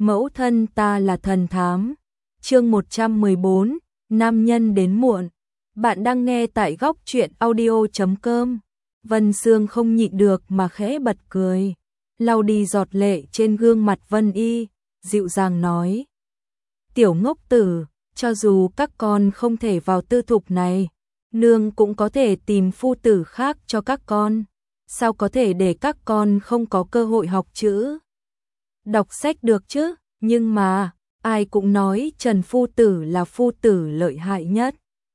Mẫu thân ta là thần thám. Chương 114, nam nhân đến muộn. Bạn đang nghe tại góc truyện audio.com. Vân Sương không nhịn được mà khẽ bật cười, lau đi giọt lệ trên gương mặt Vân Y, dịu dàng nói: "Tiểu ngốc tử, cho dù các con không thể vào tư thục này, nương cũng có thể tìm phu tử khác cho các con. Sao có thể để các con không có cơ hội học chữ, đọc sách được chứ? Nhưng mà, ai cũng nói Trần phu tử là phu tử lợi hại nhất."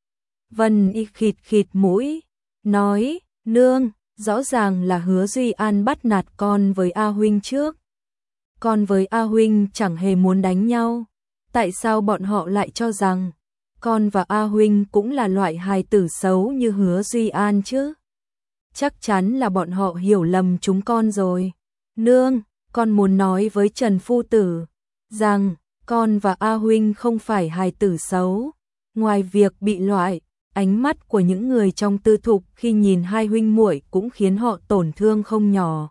Vân Y khịt khịt mũi, nói: "Nương, rõ ràng là Hứa Duy An bắt nạt con với A huynh trước. Con với A huynh chẳng hề muốn đánh nhau, tại sao bọn họ lại cho rằng con và A huynh cũng là loại hài tử xấu như Hứa Duy An chứ? Chắc chắn là bọn họ hiểu lầm chúng con rồi. Nương, con muốn nói với Trần phu tử rằng con và A huynh không phải hài tử xấu. Ngoài việc bị loại, ánh mắt của những người trong tư thục khi nhìn hai huynh muội cũng khiến họ tổn thương không nhỏ.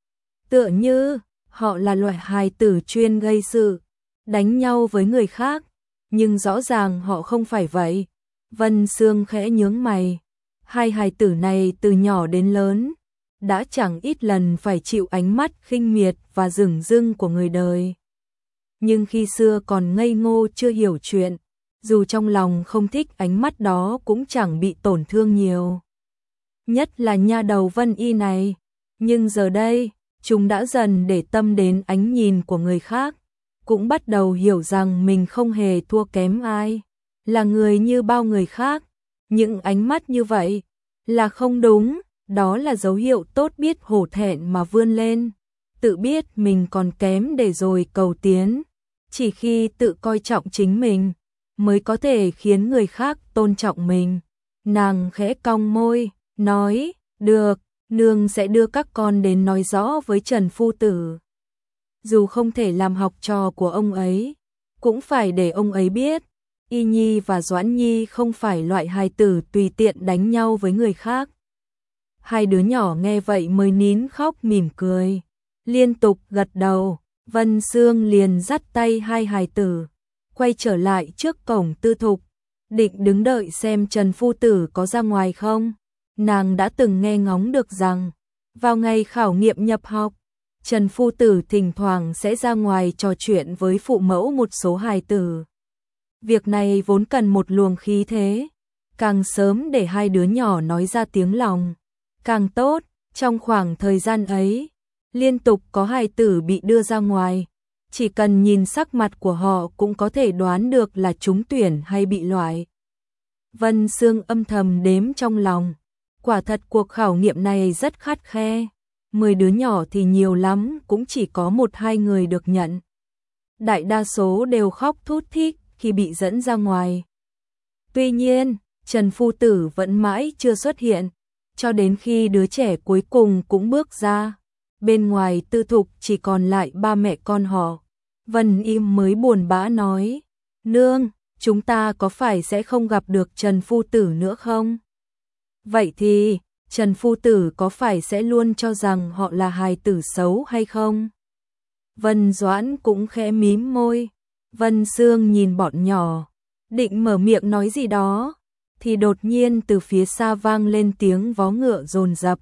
Tựa như họ là loại hài tử chuyên gây sự, đánh nhau với người khác, nhưng rõ ràng họ không phải vậy." Vân Sương khẽ nhướng mày. Hai hài tử này từ nhỏ đến lớn đã chẳng ít lần phải chịu ánh mắt khinh miệt và dửng dưng của người đời. Nhưng khi xưa còn ngây ngô chưa hiểu chuyện, dù trong lòng không thích ánh mắt đó cũng chẳng bị tổn thương nhiều. Nhất là nha đầu Vân Y này, nhưng giờ đây, chúng đã dần để tâm đến ánh nhìn của người khác, cũng bắt đầu hiểu rằng mình không hề thua kém ai, là người như bao người khác. Những ánh mắt như vậy là không đúng, đó là dấu hiệu tốt biết hổ thẹn mà vươn lên, tự biết mình còn kém để rồi cầu tiến. Chỉ khi tự coi trọng chính mình mới có thể khiến người khác tôn trọng mình. Nàng khẽ cong môi, nói: "Được, nương sẽ đưa các con đến nói rõ với Trần phu tử. Dù không thể làm học trò của ông ấy, cũng phải để ông ấy biết Y Nhi và Doãn Nhi không phải loại hài tử tùy tiện đánh nhau với người khác." Hai đứa nhỏ nghe vậy mới nín khóc mỉm cười, liên tục gật đầu. Vân Sương liền dắt tay hai hài tử, quay trở lại trước cổng tư thục, định đứng đợi xem Trần phu tử có ra ngoài không. Nàng đã từng nghe ngóng được rằng, vào ngày khảo nghiệm nhập học, Trần phu tử thỉnh thoảng sẽ ra ngoài trò chuyện với phụ mẫu một số hài tử. Việc này vốn cần một luồng khí thế, càng sớm để hai đứa nhỏ nói ra tiếng lòng, càng tốt. Trong khoảng thời gian ấy, liên tục có hài tử bị đưa ra ngoài, chỉ cần nhìn sắc mặt của họ cũng có thể đoán được là trúng tuyển hay bị loại. Vân Sương âm thầm đếm trong lòng, quả thật cuộc khảo nghiệm này rất khắt khe, 10 đứa nhỏ thì nhiều lắm cũng chỉ có 1-2 người được nhận. Đại đa số đều khóc thút thít khi bị dẫn ra ngoài. Tuy nhiên, Trần phu tử vẫn mãi chưa xuất hiện, cho đến khi đứa trẻ cuối cùng cũng bước ra. Bên ngoài tư thục chỉ còn lại ba mẹ con họ. Vân Im mới buồn bã nói: "Nương, chúng ta có phải sẽ không gặp được Trần phu tử nữa không? Vậy thì, Trần phu tử có phải sẽ luôn cho rằng họ là hài tử xấu hay không?" Vân Doãn cũng khẽ mím môi. Vân Sương nhìn bọn nhỏ, định mở miệng nói gì đó, thì đột nhiên từ phía xa vang lên tiếng vó ngựa dồn dập.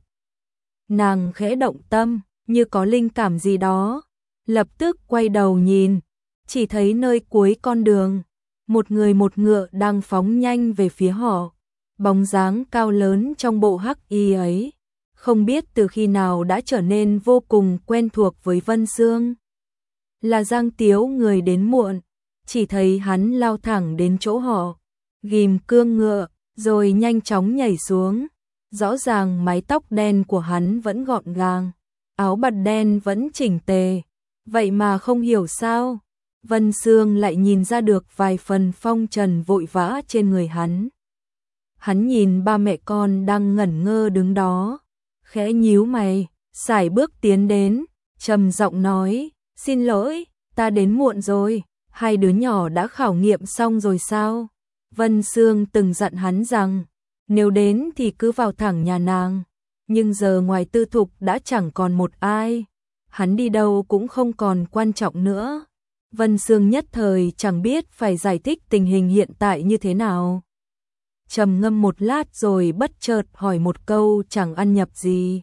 Nàng khẽ động tâm, như có linh cảm gì đó, lập tức quay đầu nhìn, chỉ thấy nơi cuối con đường, một người một ngựa đang phóng nhanh về phía họ. Bóng dáng cao lớn trong bộ hắc y ấy, không biết từ khi nào đã trở nên vô cùng quen thuộc với Vân Sương. Là Giang Tiếu người đến muộn, chỉ thấy hắn lao thẳng đến chỗ họ, ghim cương ngựa, rồi nhanh chóng nhảy xuống. Rõ ràng mái tóc đen của hắn vẫn gọn gàng, áo bạt đen vẫn chỉnh tề, vậy mà không hiểu sao, Vân Sương lại nhìn ra được vài phần phong trần vội vã trên người hắn. Hắn nhìn ba mẹ con đang ngẩn ngơ đứng đó, khẽ nhíu mày, sải bước tiến đến, trầm giọng nói: "Xin lỗi, ta đến muộn rồi, hai đứa nhỏ đã khảo nghiệm xong rồi sao?" Vân Sương từng dặn hắn rằng, nếu đến thì cứ vào thẳng nhà nàng, nhưng giờ ngoài tư thục đã chẳng còn một ai, hắn đi đâu cũng không còn quan trọng nữa. Vân Sương nhất thời chẳng biết phải giải thích tình hình hiện tại như thế nào. Trầm ngâm một lát rồi bất chợt hỏi một câu chẳng ăn nhập gì.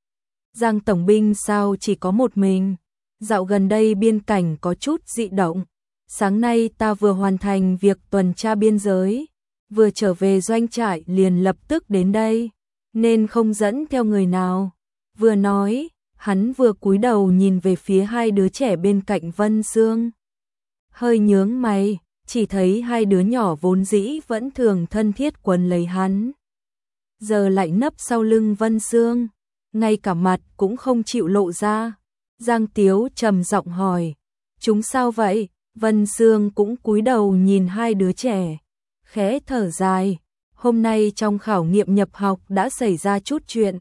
Giang tổng binh sao chỉ có một mình? Dạo gần đây biên cảnh có chút dị động. Sáng nay ta vừa hoàn thành việc tuần tra biên giới, vừa trở về doanh trại liền lập tức đến đây, nên không dẫn theo người nào. Vừa nói, hắn vừa cúi đầu nhìn về phía hai đứa trẻ bên cạnh Vân Sương. Hơi nhướng mày, chỉ thấy hai đứa nhỏ vốn dĩ vẫn thường thân thiết quấn lấy hắn. Giờ lại nấp sau lưng Vân Sương, ngay cả mặt cũng không chịu lộ ra. Giang Tiếu trầm giọng hỏi, chúng sao vậy? Vân Sương cũng cúi đầu nhìn hai đứa trẻ, khẽ thở dài, hôm nay trong khảo nghiệm nhập học đã xảy ra chút chuyện.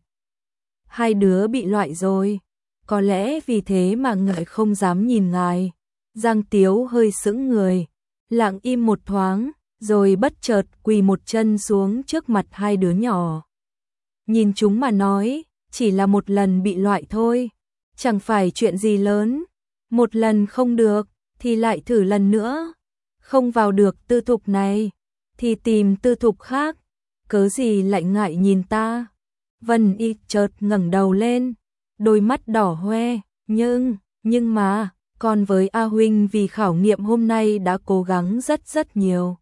Hai đứa bị loại rồi, có lẽ vì thế mà ngài không dám nhìn ngài. Giang Tiếu hơi sững người, lặng im một thoáng, rồi bất chợt quỳ một chân xuống trước mặt hai đứa nhỏ. Nhìn chúng mà nói, chỉ là một lần bị loại thôi, chẳng phải chuyện gì lớn, một lần không được thì lại thử lần nữa, không vào được tư thục này thì tìm tư thục khác, cớ gì lại ngại nhìn ta. Vân Y chợt ngẩng đầu lên, đôi mắt đỏ hoe, nhưng mà, còn với A huynh vì khảo nghiệm hôm nay đã cố gắng rất nhiều.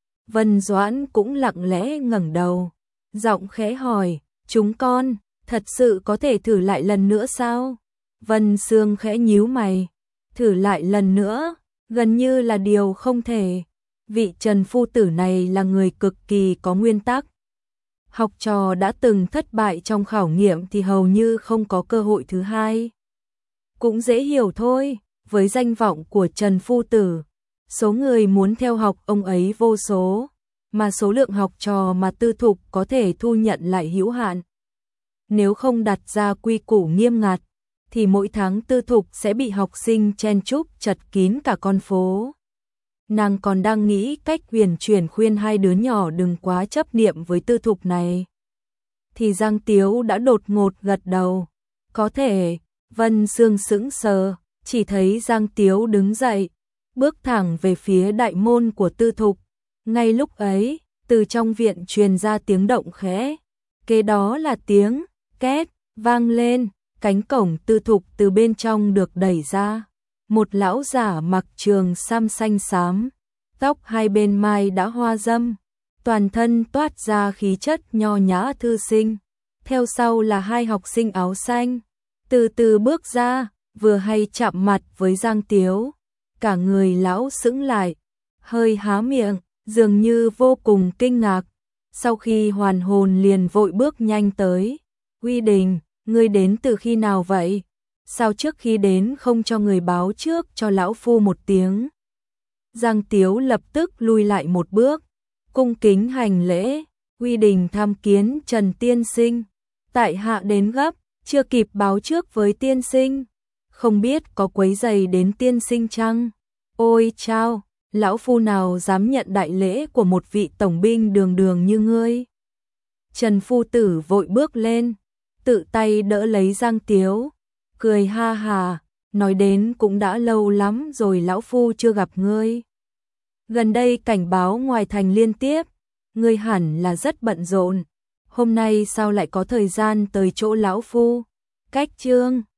Vân Doãn cũng lặng lẽ ngẩng đầu, giọng khẽ hỏi, chúng con thật sự có thể thử lại lần nữa sao? Vân Sương khẽ nhíu mày, thử lại lần nữa, gần như là điều không thể. Vị Trần phu tử này là người cực kỳ có nguyên tắc. Học trò đã từng thất bại trong khảo nghiệm thì hầu như không có cơ hội thứ hai. Cũng dễ hiểu thôi, với danh vọng của Trần phu tử, số người muốn theo học ông ấy vô số, mà số lượng học trò mà tư thục có thể thu nhận lại hữu hạn. Nếu không đặt ra quy củ nghiêm ngặt, thì mỗi tháng tư thục sẽ bị học sinh chen chúc chật kín cả con phố. Nàng còn đang nghĩ cách huyền chuyển khuyên hai đứa nhỏ đừng quá chấp niệm với tư thục này, thì Giang Tiếu đã đột ngột gật đầu. Có thể. Vân Sương sững sờ, chỉ thấy Giang Tiếu đứng dậy, bước thẳng về phía đại môn của tư thục. Ngay lúc ấy, từ trong viện truyền ra tiếng động khẽ, kế đó là tiếng két vang lên, cánh cổng tư thục từ bên trong được đẩy ra. Một lão giả mặc trường sam xanh xám, tóc hai bên mai đã hoa râm, toàn thân toát ra khí chất nho nhã thư sinh. Theo sau là hai học sinh áo xanh, từ từ bước ra, vừa hay chạm mặt với Giang Tiếu. Cả người lão sững lại, hơi há miệng, dường như vô cùng kinh ngạc. Sau khi hoàn hồn liền vội bước nhanh tới. Huy Đình, ngươi đến từ khi nào vậy? Sao trước khi đến không cho người báo trước cho lão phu một tiếng? Giang Tiếu lập tức lui lại một bước, cung kính hành lễ. Huy Đình tham kiến Trần tiên sinh, tại hạ đến gấp, chưa kịp báo trước với tiên sinh, không biết có quấy rầy đến tiên sinh chăng? Ôi chao, lão phu nào dám nhận đại lễ của một vị tổng binh đường đường như ngươi. Trần phu tử vội bước lên, tự tay đỡ lấy Giang Tiếu, cười ha hà, nói đến cũng đã lâu lắm rồi lão phu chưa gặp ngươi. Gần đây cảnh báo ngoài thành liên tiếp, ngươi hẳn là rất bận rộn, hôm nay sao lại có thời gian tới chỗ lão phu? Cách chương